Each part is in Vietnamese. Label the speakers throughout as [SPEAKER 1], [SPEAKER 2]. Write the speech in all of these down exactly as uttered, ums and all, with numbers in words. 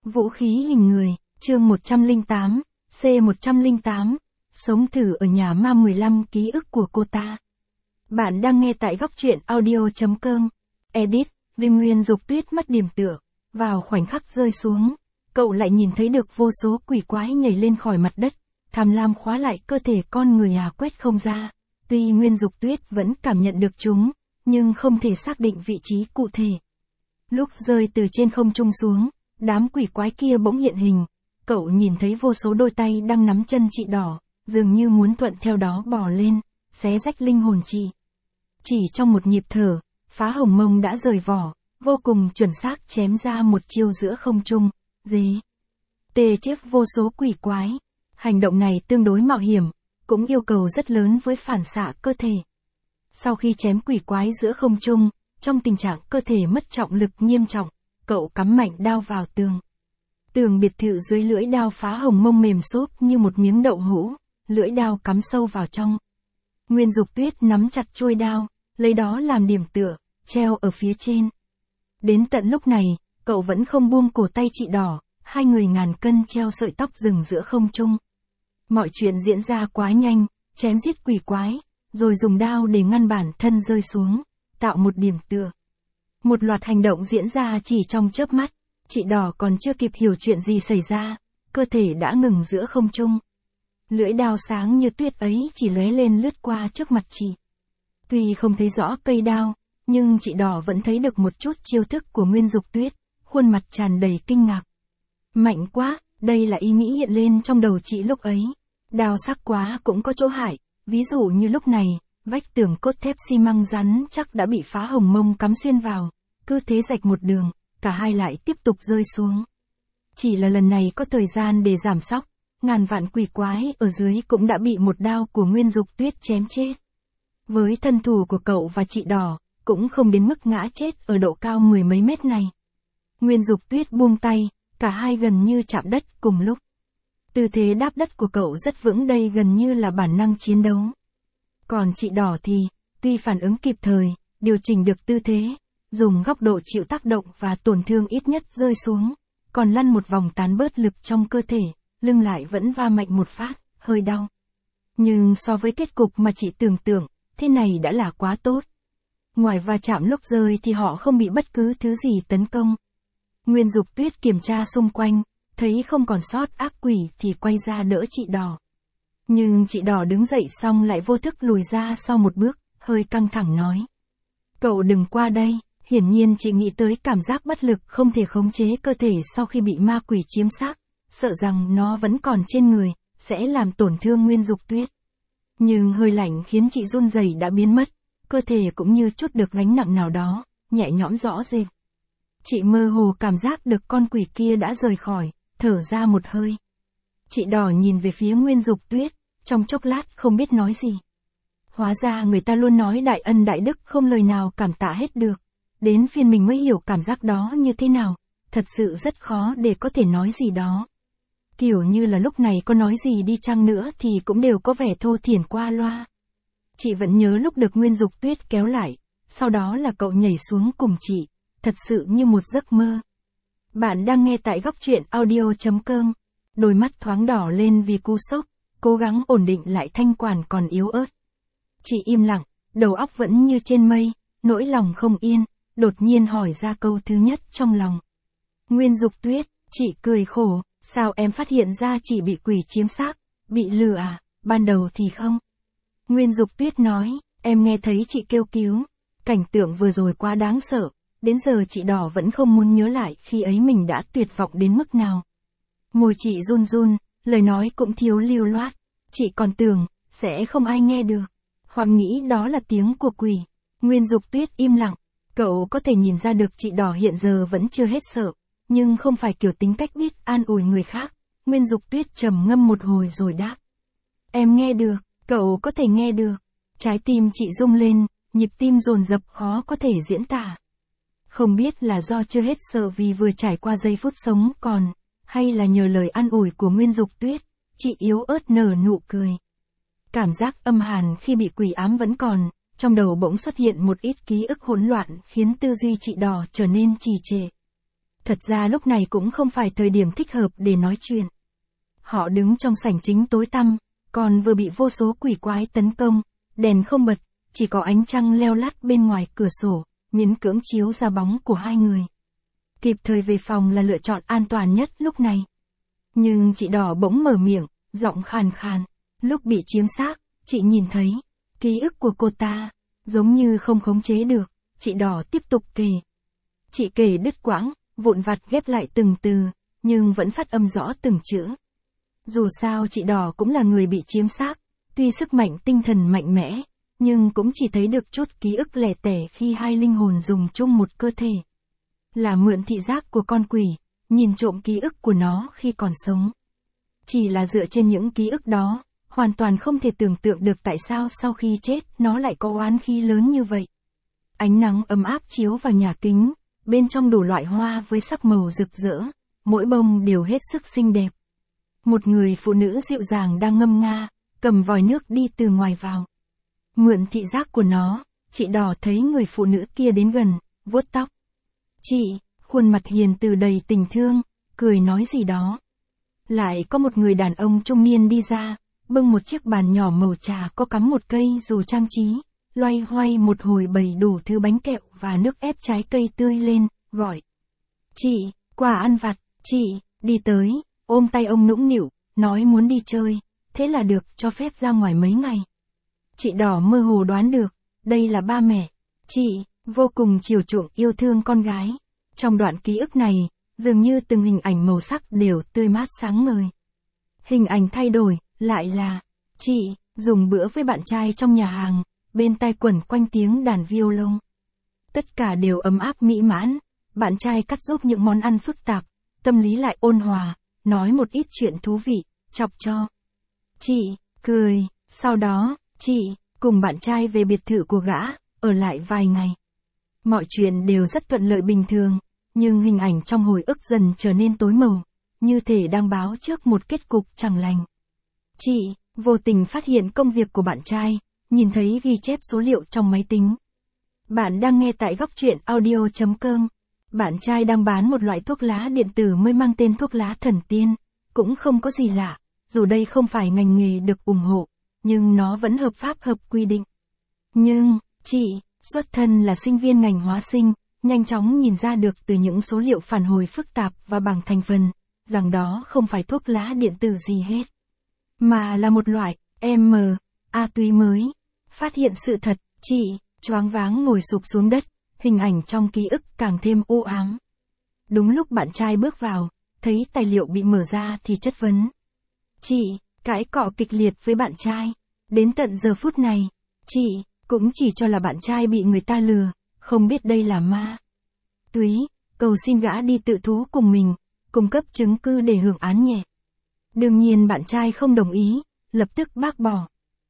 [SPEAKER 1] Vũ khí hình người, chương một trăm lẻ tám, C một trăm lẻ tám, sống thử ở nhà ma mười lăm ký ức của cô ta. Bạn đang nghe tại góc truyện audio.com. Edit, Đêm Nguyên Dục Tuyết mất điểm tựa. Vào khoảnh khắc rơi xuống, cậu lại nhìn thấy được vô số quỷ quái nhảy lên khỏi mặt đất, tham lam khóa lại cơ thể con người à quét không ra. Tuy Nguyên Dục Tuyết vẫn cảm nhận được chúng, nhưng không thể xác định vị trí cụ thể. Lúc rơi từ trên không trung xuống, đám quỷ quái kia bỗng hiện hình, cậu nhìn thấy vô số đôi tay đang nắm chân chị đỏ, dường như muốn thuận theo đó bò lên, xé rách linh hồn chị. Chỉ trong một nhịp thở, Phá Hồng Mông đã rời vỏ, vô cùng chuẩn xác chém ra một chiêu giữa không trung, dí. Tê chiếc vô số quỷ quái. Hành động này tương đối mạo hiểm, cũng yêu cầu rất lớn với phản xạ cơ thể. Sau khi chém quỷ quái giữa không trung, trong tình trạng cơ thể mất trọng lực nghiêm trọng, cậu cắm mạnh đao vào tường. Tường biệt thự dưới lưỡi đao Phá Hồng Mông mềm xốp như một miếng đậu hũ, lưỡi đao cắm sâu vào trong. Nguyên Dục Tuyết nắm chặt chuôi đao, lấy đó làm điểm tựa, treo ở phía trên. Đến tận lúc này, cậu vẫn không buông cổ tay chị đỏ, hai người ngàn cân treo sợi tóc rừng giữa không trung. Mọi chuyện diễn ra quá nhanh, chém giết quỷ quái, rồi dùng đao để ngăn bản thân rơi xuống, tạo một điểm tựa. Một loạt hành động diễn ra chỉ trong chớp mắt, chị đỏ còn chưa kịp hiểu chuyện gì xảy ra, cơ thể đã ngừng giữa không trung. Lưỡi đao sáng như tuyết ấy chỉ lóe lên lướt qua trước mặt chị. Tuy không thấy rõ cây đao, nhưng chị đỏ vẫn thấy được một chút chiêu thức của Nguyên Dục Tuyết, khuôn mặt tràn đầy kinh ngạc. Mạnh quá, đây là ý nghĩ hiện lên trong đầu chị lúc ấy. Đao sắc quá cũng có chỗ hại, ví dụ như lúc này, vách tường cốt thép xi măng rắn chắc đã bị Phá Hồng Mông cắm xuyên vào, cứ thế rạch một đường, cả hai lại tiếp tục rơi xuống. Chỉ là lần này có thời gian để giảm sóc, ngàn vạn quỷ quái ở dưới cũng đã bị một đao của Nguyên Dục Tuyết chém chết. Với thân thủ của cậu và chị đỏ, cũng không đến mức ngã chết ở độ cao mười mấy mét này. Nguyên Dục Tuyết buông tay, cả hai gần như chạm đất cùng lúc. Tư thế đáp đất của cậu rất vững, đây gần như là bản năng chiến đấu. Còn chị đỏ thì, tuy phản ứng kịp thời, điều chỉnh được tư thế, dùng góc độ chịu tác động và tổn thương ít nhất rơi xuống, còn lăn một vòng tán bớt lực trong cơ thể, lưng lại vẫn va mạnh một phát, hơi đau. Nhưng so với kết cục mà chị tưởng tượng, thế này đã là quá tốt. Ngoài va chạm lúc rơi thì họ không bị bất cứ thứ gì tấn công. Nguyên Dục Tuyết kiểm tra xung quanh, thấy không còn sót ác quỷ thì quay ra đỡ chị đỏ. Nhưng chị đỏ đứng dậy xong lại vô thức lùi ra sau một bước, hơi căng thẳng nói. Cậu đừng qua đây, hiển nhiên chị nghĩ tới cảm giác bất lực không thể khống chế cơ thể sau khi bị ma quỷ chiếm xác, sợ rằng nó vẫn còn trên người, sẽ làm tổn thương Nguyên Dục Tuyết. Nhưng hơi lạnh khiến chị run rẩy đã biến mất, cơ thể cũng như chút được gánh nặng nào đó, nhẹ nhõm rõ rệt. Chị mơ hồ cảm giác được con quỷ kia đã rời khỏi, thở ra một hơi. Chị đỏ nhìn về phía Nguyên Dục Tuyết, trong chốc lát không biết nói gì. Hóa ra người ta luôn nói đại ân đại đức không lời nào cảm tạ hết được. Đến phiên mình mới hiểu cảm giác đó như thế nào, thật sự rất khó để có thể nói gì đó. Kiểu như là lúc này có nói gì đi chăng nữa thì cũng đều có vẻ thô thiển qua loa. Chị vẫn nhớ lúc được Nguyên Dục Tuyết kéo lại, sau đó là cậu nhảy xuống cùng chị, thật sự như một giấc mơ. Bạn đang nghe tại góc truyện audio.com. Đôi mắt thoáng đỏ lên vì cú sốc, cố gắng ổn định lại thanh quản còn yếu ớt. Chị im lặng, đầu óc vẫn như trên mây, nỗi lòng không yên, đột nhiên hỏi ra câu thứ nhất trong lòng. Nguyên Dục Tuyết, chị cười khổ, sao em phát hiện ra chị bị quỷ chiếm xác, bị lừa à, ban đầu thì không. Nguyên Dục Tuyết nói, em nghe thấy chị kêu cứu, cảnh tượng vừa rồi quá đáng sợ. Đến giờ chị đỏ vẫn không muốn nhớ lại khi ấy mình đã tuyệt vọng đến mức nào. Môi chị run run, lời nói cũng thiếu lưu loát. Chị còn tưởng, sẽ không ai nghe được. Hoặc nghĩ đó là tiếng của quỷ. Nguyên Dục Tuyết im lặng. Cậu có thể nhìn ra được chị đỏ hiện giờ vẫn chưa hết sợ. Nhưng không phải kiểu tính cách biết an ủi người khác. Nguyên Dục Tuyết trầm ngâm một hồi rồi đáp. Em nghe được, cậu có thể nghe được. Trái tim chị rung lên, nhịp tim dồn dập khó có thể diễn tả. Không biết là do chưa hết sợ vì vừa trải qua giây phút sống còn, hay là nhờ lời an ủi của Nguyên Dục Tuyết, chị yếu ớt nở nụ cười. Cảm giác âm hàn khi bị quỷ ám vẫn còn, trong đầu bỗng xuất hiện một ít ký ức hỗn loạn khiến tư duy chị đỏ trở nên trì trệ. Thật ra lúc này cũng không phải thời điểm thích hợp để nói chuyện. Họ đứng trong sảnh chính tối tăm, còn vừa bị vô số quỷ quái tấn công, đèn không bật, chỉ có ánh trăng leo lắt bên ngoài cửa sổ, miễn cưỡng chiếu ra bóng của hai người. Kịp thời về phòng là lựa chọn an toàn nhất lúc này. Nhưng chị đỏ bỗng mở miệng, giọng khàn khàn. Lúc bị chiếm xác, chị nhìn thấy ký ức của cô ta, giống như không khống chế được, chị đỏ tiếp tục kể. Chị kể đứt quãng, vụn vặt ghép lại từng từ, nhưng vẫn phát âm rõ từng chữ. Dù sao chị đỏ cũng là người bị chiếm xác, tuy sức mạnh tinh thần mạnh mẽ, nhưng cũng chỉ thấy được chút ký ức lẻ tẻ khi hai linh hồn dùng chung một cơ thể. Là mượn thị giác của con quỷ, nhìn trộm ký ức của nó khi còn sống. Chỉ là dựa trên những ký ức đó, hoàn toàn không thể tưởng tượng được tại sao sau khi chết nó lại có oán khí lớn như vậy. Ánh nắng ấm áp chiếu vào nhà kính, bên trong đủ loại hoa với sắc màu rực rỡ, mỗi bông đều hết sức xinh đẹp. Một người phụ nữ dịu dàng đang ngâm nga, cầm vòi nước đi từ ngoài vào. Mượn thị giác của nó, chị đỏ thấy người phụ nữ kia đến gần, vuốt tóc. Chị, khuôn mặt hiền từ đầy tình thương, cười nói gì đó. Lại có một người đàn ông trung niên đi ra, bưng một chiếc bàn nhỏ màu trà có cắm một cây dù trang trí, loay hoay một hồi bày đủ thứ bánh kẹo và nước ép trái cây tươi lên, gọi. Chị, quà ăn vặt, chị, đi tới, ôm tay ông nũng nịu, nói muốn đi chơi, thế là được cho phép ra ngoài mấy ngày. Chị đỏ mơ hồ đoán được, đây là ba mẹ. Chị, vô cùng chiều chuộng yêu thương con gái. Trong đoạn ký ức này, dường như từng hình ảnh màu sắc đều tươi mát sáng ngời. Hình ảnh thay đổi, lại là, chị, dùng bữa với bạn trai trong nhà hàng, bên tai quẩn quanh tiếng đàn violon. Tất cả đều ấm áp mỹ mãn, bạn trai cắt giúp những món ăn phức tạp, tâm lý lại ôn hòa, nói một ít chuyện thú vị, chọc cho. Chị, cười, sau đó, chị, cùng bạn trai về biệt thự của gã, ở lại vài ngày. Mọi chuyện đều rất thuận lợi bình thường, nhưng hình ảnh trong hồi ức dần trở nên tối màu, như thể đang báo trước một kết cục chẳng lành. Chị, vô tình phát hiện công việc của bạn trai, nhìn thấy ghi chép số liệu trong máy tính. Bạn đang nghe tại góc truyện audio chấm com. Bạn trai đang bán một loại thuốc lá điện tử mới mang tên thuốc lá thần tiên, cũng không có gì lạ, dù đây không phải ngành nghề được ủng hộ, nhưng nó vẫn hợp pháp hợp quy định. Nhưng, chị, xuất thân là sinh viên ngành hóa sinh, nhanh chóng nhìn ra được từ những số liệu phản hồi phức tạp và bảng thành phần, rằng đó không phải thuốc lá điện tử gì hết, mà là một loại em em a túy mới. Phát hiện sự thật, chị, choáng váng ngồi sụp xuống đất, hình ảnh trong ký ức càng thêm u ám. Đúng lúc bạn trai bước vào, thấy tài liệu bị mở ra thì chất vấn. Chị, cãi cọ kịch liệt với bạn trai. Đến tận giờ phút này, chị, cũng chỉ cho là bạn trai bị người ta lừa, không biết đây là ma túy, cầu xin gã đi tự thú cùng mình, cung cấp chứng cứ để hưởng án nhẹ. Đương nhiên bạn trai không đồng ý, lập tức bác bỏ.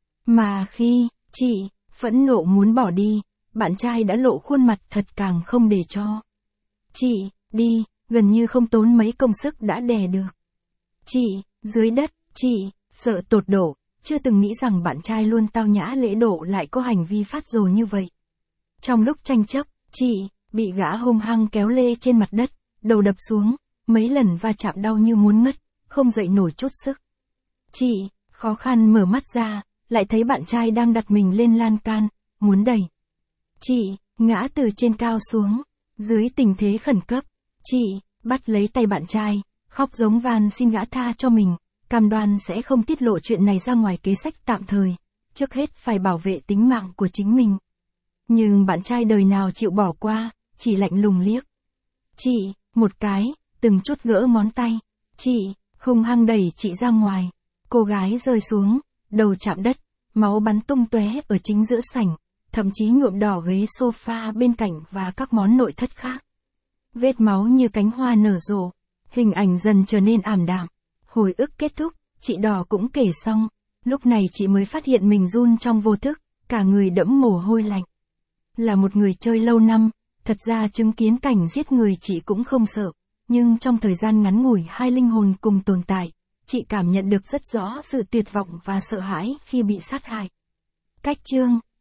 [SPEAKER 1] Mà khi, chị, phẫn nộ muốn bỏ đi, bạn trai đã lộ khuôn mặt thật càng không để cho. Chị, đi, gần như không tốn mấy công sức đã đè được. Chị, dưới đất, chị, sợ tột độ, chưa từng nghĩ rằng bạn trai luôn tao nhã lễ độ lại có hành vi phát rồ như vậy. Trong lúc tranh chấp, chị, bị gã hung hăng kéo lê trên mặt đất, đầu đập xuống, mấy lần va chạm đau như muốn ngất, không dậy nổi chút sức. Chị, khó khăn mở mắt ra, lại thấy bạn trai đang đặt mình lên lan can, muốn đẩy. Chị, ngã từ trên cao xuống, dưới tình thế khẩn cấp, chị, bắt lấy tay bạn trai, khóc giống van xin gã tha cho mình, cam đoan sẽ không tiết lộ chuyện này ra ngoài kế sách tạm thời, trước hết phải bảo vệ tính mạng của chính mình. Nhưng bạn trai đời nào chịu bỏ qua, chỉ lạnh lùng liếc. Chị, một cái, từng chút gỡ ngón tay, chị, hung hăng đẩy chị ra ngoài, cô gái rơi xuống, đầu chạm đất, máu bắn tung tóe ở chính giữa sảnh, thậm chí nhuộm đỏ ghế sofa bên cạnh và các món nội thất khác. Vết máu như cánh hoa nở rộ, hình ảnh dần trở nên ảm đạm. Hồi ức kết thúc, chị đỏ cũng kể xong, lúc này chị mới phát hiện mình run trong vô thức, cả người đẫm mồ hôi lạnh. Là một người chơi lâu năm, thật ra chứng kiến cảnh giết người chị cũng không sợ, nhưng trong thời gian ngắn ngủi hai linh hồn cùng tồn tại, chị cảm nhận được rất rõ sự tuyệt vọng và sợ hãi khi bị sát hại. Cách chương